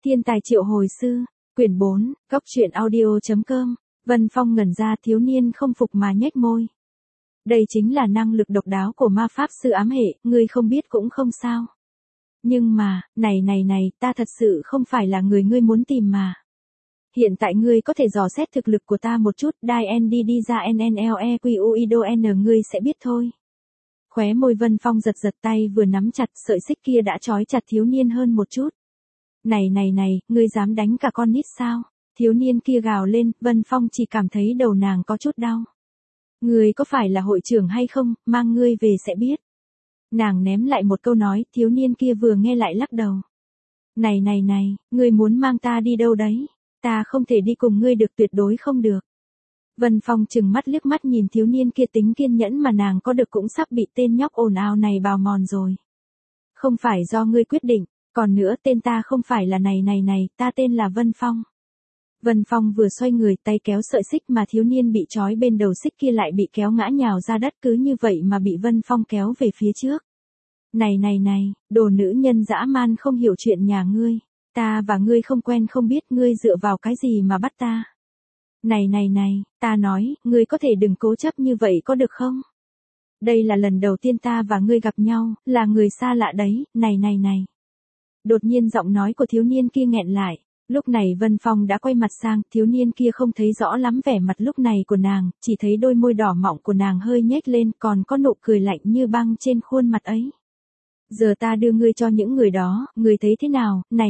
Thiên tài triệu hồi sư, quyển 4, góc truyện audio.com. Vân Phong ngẩn ra, thiếu niên không phục mà nhếch môi. Đây chính là năng lực độc đáo của ma pháp sư ám hệ, ngươi không biết cũng không sao. Nhưng mà, này, ta thật sự không phải là người ngươi muốn tìm mà. Hiện tại ngươi có thể dò xét thực lực của ta một chút, đai ND đi ra NNLEQUIDON ngươi sẽ biết thôi. Khóe môi Vân Phong giật tay vừa nắm chặt sợi xích kia đã trói chặt thiếu niên hơn một chút. Này, ngươi dám đánh cả con nít sao? Thiếu niên kia gào lên, Vân Phong chỉ cảm thấy đầu nàng có chút đau. Ngươi có phải là hội trưởng hay không, mang ngươi về sẽ biết. Nàng ném lại một câu nói, thiếu niên kia vừa nghe lại lắc đầu. Này, ngươi muốn mang ta đi đâu đấy? Ta không thể đi cùng ngươi được, tuyệt đối không được. Vân Phong chừng mắt liếc mắt nhìn thiếu niên kia, tính kiên nhẫn mà nàng có được cũng sắp bị tên nhóc ồn ào này bào mòn rồi. Không phải do ngươi quyết định, còn nữa tên ta không phải là này, ta tên là Vân Phong. Vân Phong vừa xoay người tay kéo sợi xích mà thiếu niên bị trói bên đầu xích kia lại bị kéo ngã nhào ra đất, cứ như vậy mà bị Vân Phong kéo về phía trước. Này, đồ nữ nhân dã man không hiểu chuyện nhà ngươi. Ta và ngươi không quen không biết, ngươi dựa vào cái gì mà bắt ta. Này, ta nói, ngươi có thể đừng cố chấp như vậy có được không? Đây là lần đầu tiên ta và ngươi gặp nhau, là người xa lạ đấy, này. Đột nhiên giọng nói của thiếu niên kia nghẹn lại. Lúc này Vân Phong đã quay mặt sang, thiếu niên kia không thấy rõ lắm vẻ mặt lúc này của nàng, chỉ thấy đôi môi đỏ mọng của nàng hơi nhếch lên, còn có nụ cười lạnh như băng trên khuôn mặt ấy. Giờ ta đưa ngươi cho những người đó, ngươi thấy thế nào, này.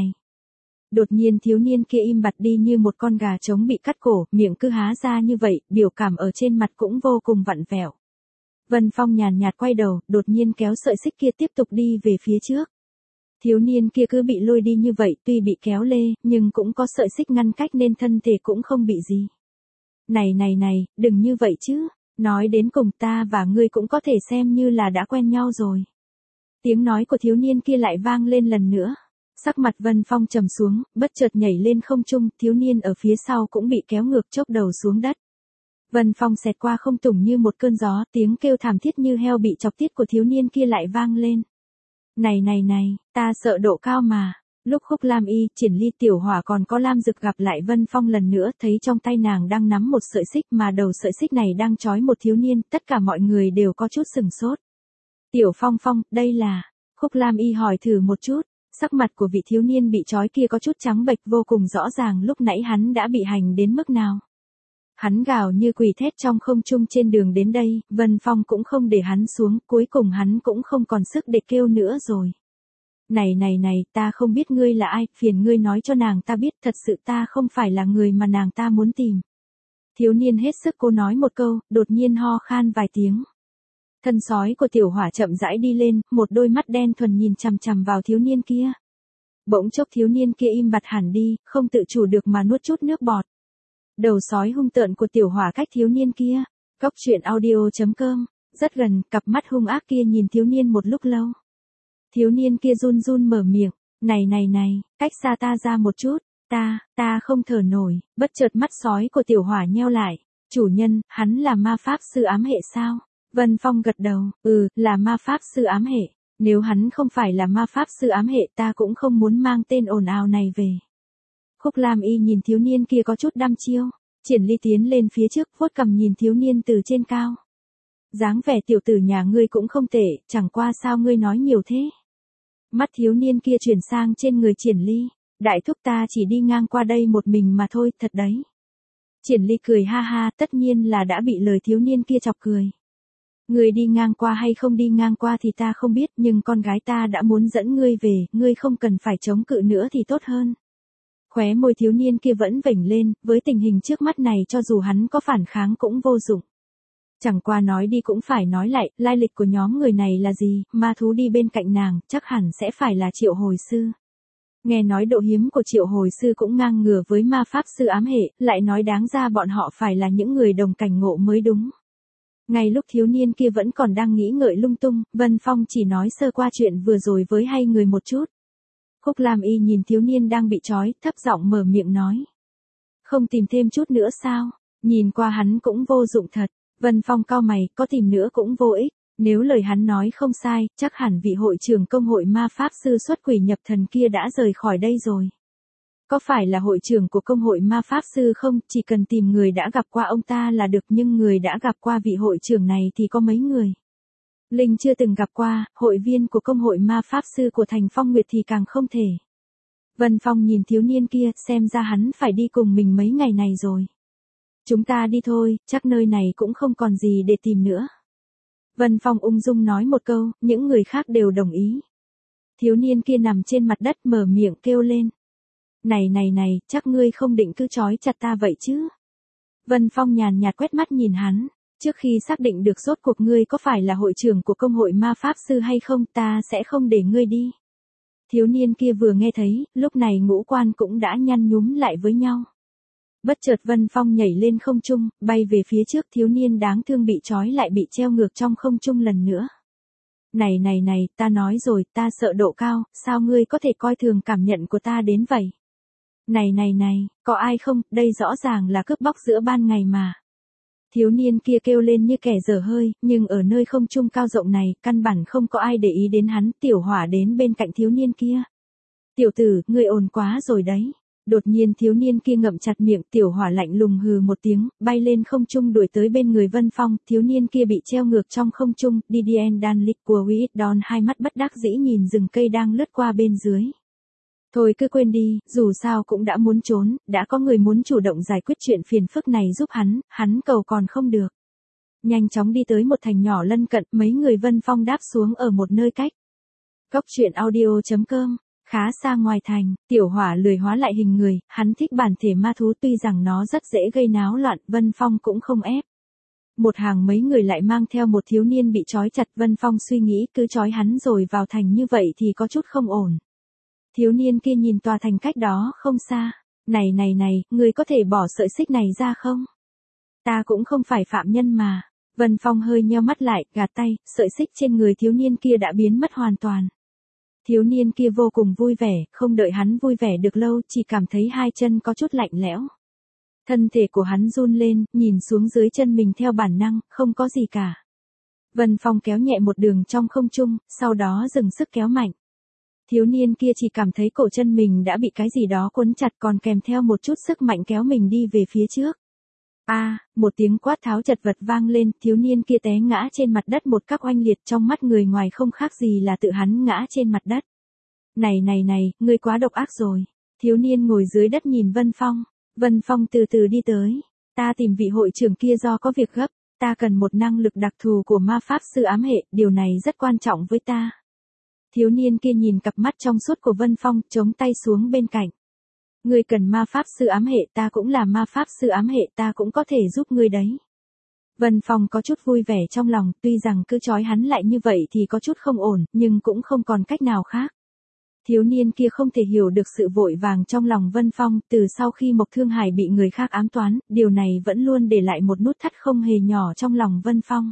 Đột nhiên thiếu niên kia im bặt đi như một con gà trống bị cắt cổ, miệng cứ há ra như vậy, biểu cảm ở trên mặt cũng vô cùng vặn vẹo. Vân Phong nhàn nhạt quay đầu, đột nhiên kéo sợi xích kia tiếp tục đi về phía trước. Thiếu niên kia cứ bị lôi đi như vậy, tuy bị kéo lê, nhưng cũng có sợi xích ngăn cách nên thân thể cũng không bị gì. Này, đừng như vậy chứ, nói đến cùng ta và ngươi cũng có thể xem như là đã quen nhau rồi. Tiếng nói của thiếu niên kia lại vang lên lần nữa. Sắc mặt Vân Phong trầm xuống, bất chợt nhảy lên không trung, thiếu niên ở phía sau cũng bị kéo ngược chốc đầu xuống đất. Vân Phong xẹt qua không tùng như một cơn gió, tiếng kêu thảm thiết như heo bị chọc tiết của thiếu niên kia lại vang lên. Này, ta sợ độ cao mà. Lúc Khúc Lam Y, Triển Ly, Tiểu Hỏa còn có Lam Dực gặp lại Vân Phong lần nữa, thấy trong tay nàng đang nắm một sợi xích mà đầu sợi xích này đang trói một thiếu niên, tất cả mọi người đều có chút sừng sốt. Tiểu Phong, đây là... Khúc Lam Y hỏi thử một chút, sắc mặt của vị thiếu niên bị trói kia có chút trắng bệch, vô cùng rõ ràng lúc nãy hắn đã bị hành đến mức nào. Hắn gào như quỷ thét trong không trung trên đường đến đây, Vân Phong cũng không để hắn xuống, cuối cùng hắn cũng không còn sức để kêu nữa rồi. Này, ta không biết ngươi là ai, phiền ngươi nói cho nàng ta biết, thật sự ta không phải là người mà nàng ta muốn tìm. Thiếu niên hết sức cố nói một câu, đột nhiên ho khan vài tiếng. Thân sói của Tiểu Hỏa chậm rãi đi lên, một đôi mắt đen thuần nhìn chằm vào thiếu niên kia. Bỗng chốc thiếu niên kia im bặt hẳn đi, không tự chủ được mà nuốt chút nước bọt. Đầu sói hung tợn của Tiểu Hỏa cách thiếu niên kia, góc truyện audio.com, rất gần, cặp mắt hung ác kia nhìn thiếu niên một lúc lâu. Thiếu niên kia run mở miệng, này, cách xa ta ra một chút, ta không thở nổi, bất chợt mắt sói của Tiểu Hỏa nheo lại. Chủ nhân, hắn là ma pháp sư ám hệ sao? Vân Phong gật đầu, là ma pháp sư ám hệ. Nếu hắn không phải là ma pháp sư ám hệ ta cũng không muốn mang tên ồn ào này về. Khúc Lam Y nhìn thiếu niên kia có chút đăm chiêu. Triển Ly tiến lên phía trước, vuốt cằm nhìn thiếu niên từ trên cao. Dáng vẻ tiểu tử nhà ngươi cũng không tệ, chẳng qua sao ngươi nói nhiều thế. Mắt thiếu niên kia chuyển sang trên người Triển Ly. Đại thúc, ta chỉ đi ngang qua đây một mình mà thôi, thật đấy. Triển Ly cười ha ha, tất nhiên là đã bị lời thiếu niên kia chọc cười. Ngươi đi ngang qua hay không đi ngang qua thì ta không biết, nhưng con gái ta đã muốn dẫn ngươi về, ngươi không cần phải chống cự nữa thì tốt hơn. Khóe môi thiếu niên kia vẫn vểnh lên, với tình hình trước mắt này cho dù hắn có phản kháng cũng vô dụng. Chẳng qua nói đi cũng phải nói lại, lai lịch của nhóm người này là gì, ma thú đi bên cạnh nàng, chắc hẳn sẽ phải là triệu hồi sư. Nghe nói độ hiếm của triệu hồi sư cũng ngang ngửa với ma pháp sư ám hệ, lại nói đáng ra bọn họ phải là những người đồng cảnh ngộ mới đúng. Ngay lúc thiếu niên kia vẫn còn đang nghĩ ngợi lung tung, Vân Phong chỉ nói sơ qua chuyện vừa rồi với hai người một chút. Khúc Lam Y nhìn thiếu niên đang bị trói, thấp giọng mở miệng nói. Không tìm thêm chút nữa sao? Nhìn qua hắn cũng vô dụng thật. Vân Phong cau mày, có tìm nữa cũng vô ích. Nếu lời hắn nói không sai, chắc hẳn vị hội trưởng công hội ma pháp sư xuất quỷ nhập thần kia đã rời khỏi đây rồi. Có phải là hội trưởng của công hội ma pháp sư không? Chỉ cần tìm người đã gặp qua ông ta là được, nhưng người đã gặp qua vị hội trưởng này thì có mấy người? Linh chưa từng gặp qua, hội viên của công hội ma pháp sư của thành Phong Nguyệt thì càng không thể. Vân Phong nhìn thiếu niên kia, xem ra hắn phải đi cùng mình mấy ngày này rồi. Chúng ta đi thôi, chắc nơi này cũng không còn gì để tìm nữa. Vân Phong ung dung nói một câu, những người khác đều đồng ý. Thiếu niên kia nằm trên mặt đất mở miệng kêu lên. Này, chắc ngươi không định cứ trói chặt ta vậy chứ? Vân Phong nhàn nhạt quét mắt nhìn hắn. Trước khi xác định được rốt cuộc ngươi có phải là hội trưởng của công hội ma pháp sư hay không, ta sẽ không để ngươi đi. Thiếu niên kia vừa nghe thấy, lúc này ngũ quan cũng đã nhăn nhúm lại với nhau. Bất chợt Vân Phong nhảy lên không trung, bay về phía trước, thiếu niên đáng thương bị trói lại bị treo ngược trong không trung lần nữa. Này, ta nói rồi, ta sợ độ cao, sao ngươi có thể coi thường cảm nhận của ta đến vậy? Này, có ai không, đây rõ ràng là cướp bóc giữa ban ngày mà. Thiếu niên kia kêu lên như kẻ dở hơi, nhưng ở nơi không trung cao rộng này, căn bản không có ai để ý đến hắn. Tiểu Hỏa đến bên cạnh thiếu niên kia. Tiểu tử, ngươi ồn quá rồi đấy. Đột nhiên thiếu niên kia ngậm chặt miệng, Tiểu Hỏa lạnh lùng hừ một tiếng, bay lên không trung đuổi tới bên người Vân Phong. Thiếu niên kia bị treo ngược trong không trung, Didier Danlick của Wheatdon hai mắt bất đắc dĩ nhìn rừng cây đang lướt qua bên dưới. Thôi cứ quên đi, dù sao cũng đã muốn trốn, đã có người muốn chủ động giải quyết chuyện phiền phức này giúp hắn cầu còn không được. Nhanh chóng đi tới một thành nhỏ lân cận, mấy người Vân Phong đáp xuống ở một nơi cách Cốc truyện audio.com, khá xa ngoài thành. Tiểu Hỏa lười hóa lại hình người, hắn thích bản thể ma thú, tuy rằng nó rất dễ gây náo loạn, Vân Phong cũng không ép. Một hàng mấy người lại mang theo một thiếu niên bị trói chặt, Vân Phong suy nghĩ cứ trói hắn rồi vào thành như vậy thì có chút không ổn. Thiếu niên kia nhìn tòa thành cách đó không xa. Này, ngươi có thể bỏ sợi xích này ra không? Ta cũng không phải phạm nhân mà. Vân Phong hơi nheo mắt lại, gạt tay, sợi xích trên người thiếu niên kia đã biến mất hoàn toàn. Thiếu niên kia vô cùng vui vẻ, không đợi hắn vui vẻ được lâu, chỉ cảm thấy hai chân có chút lạnh lẽo. Thân thể của hắn run lên, nhìn xuống dưới chân mình theo bản năng, không có gì cả. Vân Phong kéo nhẹ một đường trong không trung, sau đó dừng sức kéo mạnh. Thiếu niên kia chỉ cảm thấy cổ chân mình đã bị cái gì đó quấn chặt, còn kèm theo một chút sức mạnh kéo mình đi về phía trước. Một tiếng quát tháo chật vật vang lên, thiếu niên kia té ngã trên mặt đất một cách oanh liệt, trong mắt người ngoài không khác gì là tự hắn ngã trên mặt đất. Này, ngươi quá độc ác rồi. Thiếu niên ngồi dưới đất nhìn Vân Phong. Vân Phong từ từ đi tới. Ta tìm vị hội trưởng kia do có việc gấp, ta cần một năng lực đặc thù của ma pháp sư ám hệ, điều này rất quan trọng với ta. Thiếu niên kia nhìn cặp mắt trong suốt của Vân Phong, chống tay xuống bên cạnh. Ngươi cần ma pháp sư ám hệ, ta cũng là ma pháp sư ám hệ, ta cũng có thể giúp ngươi đấy. Vân Phong có chút vui vẻ trong lòng, tuy rằng cứ trói hắn lại như vậy thì có chút không ổn, nhưng cũng không còn cách nào khác. Thiếu niên kia không thể hiểu được sự vội vàng trong lòng Vân Phong, từ sau khi Mộc Thương Hải bị người khác ám toán, điều này vẫn luôn để lại một nút thắt không hề nhỏ trong lòng Vân Phong.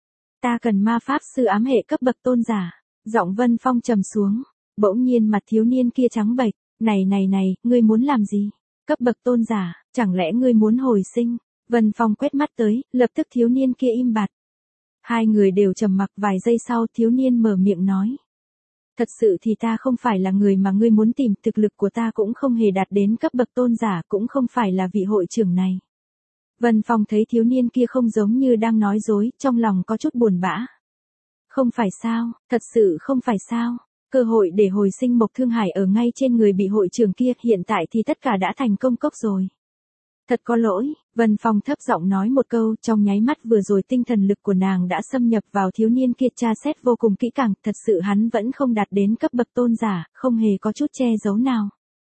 Ta cần ma pháp sư ám hệ cấp bậc tôn giả. Giọng Vân Phong trầm xuống, bỗng nhiên mặt thiếu niên kia trắng bệch. Này, ngươi muốn làm gì? Cấp bậc tôn giả, chẳng lẽ ngươi muốn hồi sinh? Vân Phong quét mắt tới, lập tức thiếu niên kia im bặt. Hai người đều trầm mặc, vài giây sau thiếu niên mở miệng nói. Thật sự thì ta không phải là người mà ngươi muốn tìm, thực lực của ta cũng không hề đạt đến cấp bậc tôn giả, cũng không phải là vị hội trưởng này. Vân Phong thấy thiếu niên kia không giống như đang nói dối, trong lòng có chút buồn bã. Không phải sao, thật sự không phải sao. Cơ hội để hồi sinh Mộc Thương Hải ở ngay trên người bị hội trưởng kia, hiện tại thì tất cả đã thành công cốc rồi. Thật có lỗi, Vân Phong thấp giọng nói một câu, trong nháy mắt vừa rồi tinh thần lực của nàng đã xâm nhập vào thiếu niên kia, tra xét vô cùng kỹ càng, thật sự hắn vẫn không đạt đến cấp bậc tôn giả, không hề có chút che giấu nào.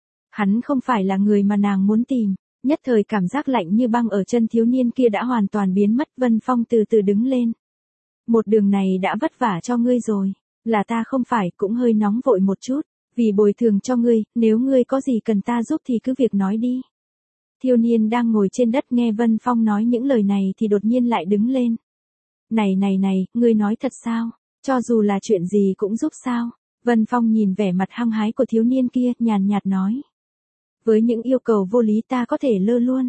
Hắn không phải là người mà nàng muốn tìm. Nhất thời cảm giác lạnh như băng ở chân thiếu niên kia đã hoàn toàn biến mất. Vân Phong từ từ đứng lên. Một đường này đã vất vả cho ngươi rồi. Là ta không phải, cũng hơi nóng vội một chút. Vì bồi thường cho ngươi, nếu ngươi có gì cần ta giúp thì cứ việc nói đi. Thiếu niên đang ngồi trên đất nghe Vân Phong nói những lời này thì đột nhiên lại đứng lên. Này, ngươi nói thật sao? Cho dù là chuyện gì cũng giúp sao? Vân Phong nhìn vẻ mặt hăng hái của thiếu niên kia, nhàn nhạt nói. Với những yêu cầu vô lý ta có thể lơ luôn.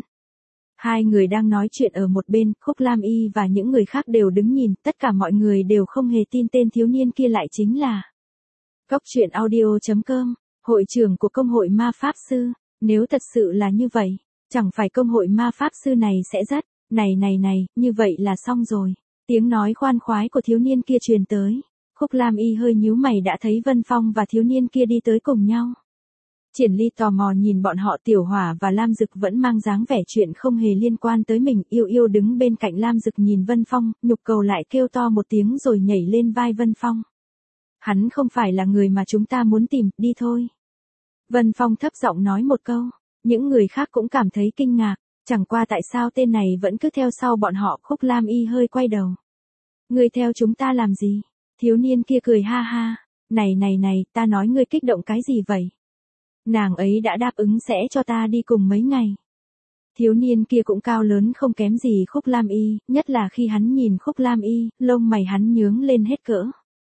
Hai người đang nói chuyện ở một bên, Khúc Lam Y và những người khác đều đứng nhìn, tất cả mọi người đều không hề tin tên thiếu niên kia lại chính là Cốc truyện audio.com, hội trưởng của công hội ma pháp sư. Nếu thật sự là như vậy, chẳng phải công hội ma pháp sư này sẽ rất, này, như vậy là xong rồi. Tiếng nói khoan khoái của thiếu niên kia truyền tới. Khúc Lam Y hơi nhíu mày đã thấy Vân Phong và thiếu niên kia đi tới cùng nhau. Triển Ly tò mò nhìn bọn họ. Tiểu Hỏa và Lam Dực vẫn mang dáng vẻ chuyện không hề liên quan tới mình. Yêu Yêu đứng bên cạnh Lam Dực nhìn Vân Phong, nhục cầu lại kêu to một tiếng rồi nhảy lên vai Vân Phong. Hắn không phải là người mà chúng ta muốn tìm, đi thôi. Vân Phong thấp giọng nói một câu. Những người khác cũng cảm thấy kinh ngạc, chẳng qua tại sao tên này vẫn cứ theo sau bọn họ. Khúc Lam Y hơi quay đầu. Ngươi theo chúng ta làm gì? Thiếu niên kia cười ha ha. Này, ta nói ngươi kích động cái gì vậy? Nàng ấy đã đáp ứng sẽ cho ta đi cùng mấy ngày. Thiếu niên kia cũng cao lớn không kém gì Khúc Lam Y, nhất là khi hắn nhìn Khúc Lam Y, lông mày hắn nhướng lên hết cỡ.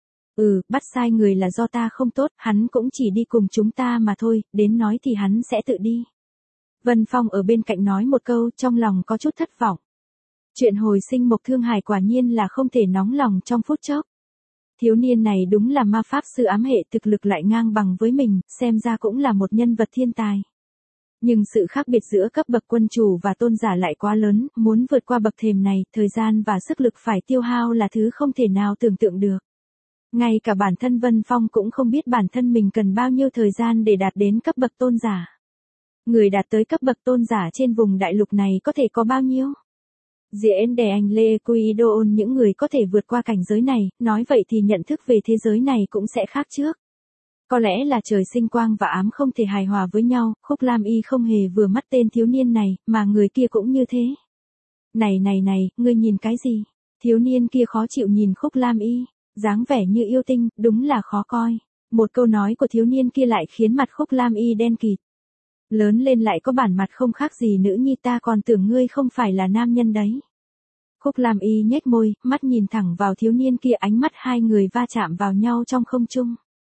Bắt sai người là do ta không tốt, hắn cũng chỉ đi cùng chúng ta mà thôi, đến nói thì hắn sẽ tự đi. Vân Phong ở bên cạnh nói một câu, trong lòng có chút thất vọng. Chuyện hồi sinh Mộc Thương Hải quả nhiên là không thể nóng lòng trong phút chốc. Thiếu niên này đúng là ma pháp sư ám hệ, thực lực lại ngang bằng với mình, xem ra cũng là một nhân vật thiên tài. Nhưng sự khác biệt giữa cấp bậc quân chủ và tôn giả lại quá lớn, muốn vượt qua bậc thềm này, thời gian và sức lực phải tiêu hao là thứ không thể nào tưởng tượng được. Ngay cả bản thân Vân Phong cũng không biết bản thân mình cần bao nhiêu thời gian để đạt đến cấp bậc tôn giả. Người đạt tới cấp bậc tôn giả trên vùng đại lục này có thể có bao nhiêu? Diễn đề anh Lê Quy Đô ôn những người có thể vượt qua cảnh giới này, nói vậy thì nhận thức về thế giới này cũng sẽ khác trước. Có lẽ là trời sinh quang và ám không thể hài hòa với nhau, Khúc Lam Y không hề vừa mắt tên thiếu niên này, mà người kia cũng như thế. Này, ngươi nhìn cái gì? Thiếu niên kia khó chịu nhìn Khúc Lam Y, dáng vẻ như yêu tinh, đúng là khó coi. Một câu nói của thiếu niên kia lại khiến mặt Khúc Lam Y đen kịt. Lớn lên lại có bản mặt không khác gì nữ nhi, ta còn tưởng ngươi không phải là nam nhân đấy. Khúc Lam Y nhếch môi, mắt nhìn thẳng vào thiếu niên kia, ánh mắt hai người va chạm vào nhau trong không trung.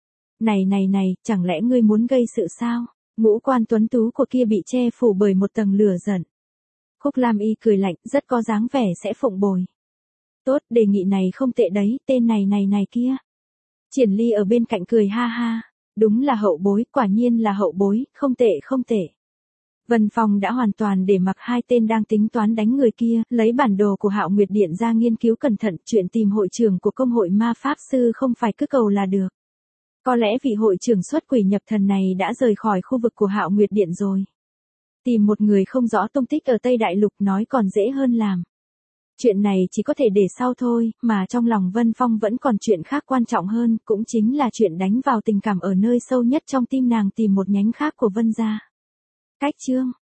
Này, chẳng lẽ ngươi muốn gây sự sao? Ngũ quan tuấn tú của kia bị che phủ bởi một tầng lửa giận. Khúc Lam Y cười lạnh, rất có dáng vẻ sẽ phụng bồi. Tốt, đề nghị này không tệ đấy, tên này kia. Triển Ly ở bên cạnh cười ha ha. Đúng là hậu bối, quả nhiên là hậu bối, không tệ. Vân Phong đã hoàn toàn để mặc hai tên đang tính toán đánh người kia, lấy bản đồ của Hạo Nguyệt Điện ra nghiên cứu cẩn thận. Chuyện tìm hội trưởng của công hội ma pháp sư không phải cứ cầu là được. Có lẽ vị hội trưởng xuất quỷ nhập thần này đã rời khỏi khu vực của Hạo Nguyệt Điện rồi. Tìm một người không rõ tung tích ở Tây Đại Lục nói còn dễ hơn làm. Chuyện này chỉ có thể để sau thôi, mà trong lòng Vân Phong vẫn còn chuyện khác quan trọng hơn, cũng chính là chuyện đánh vào tình cảm ở nơi sâu nhất trong tim nàng, tìm một nhánh khác của Vân gia. Cách chương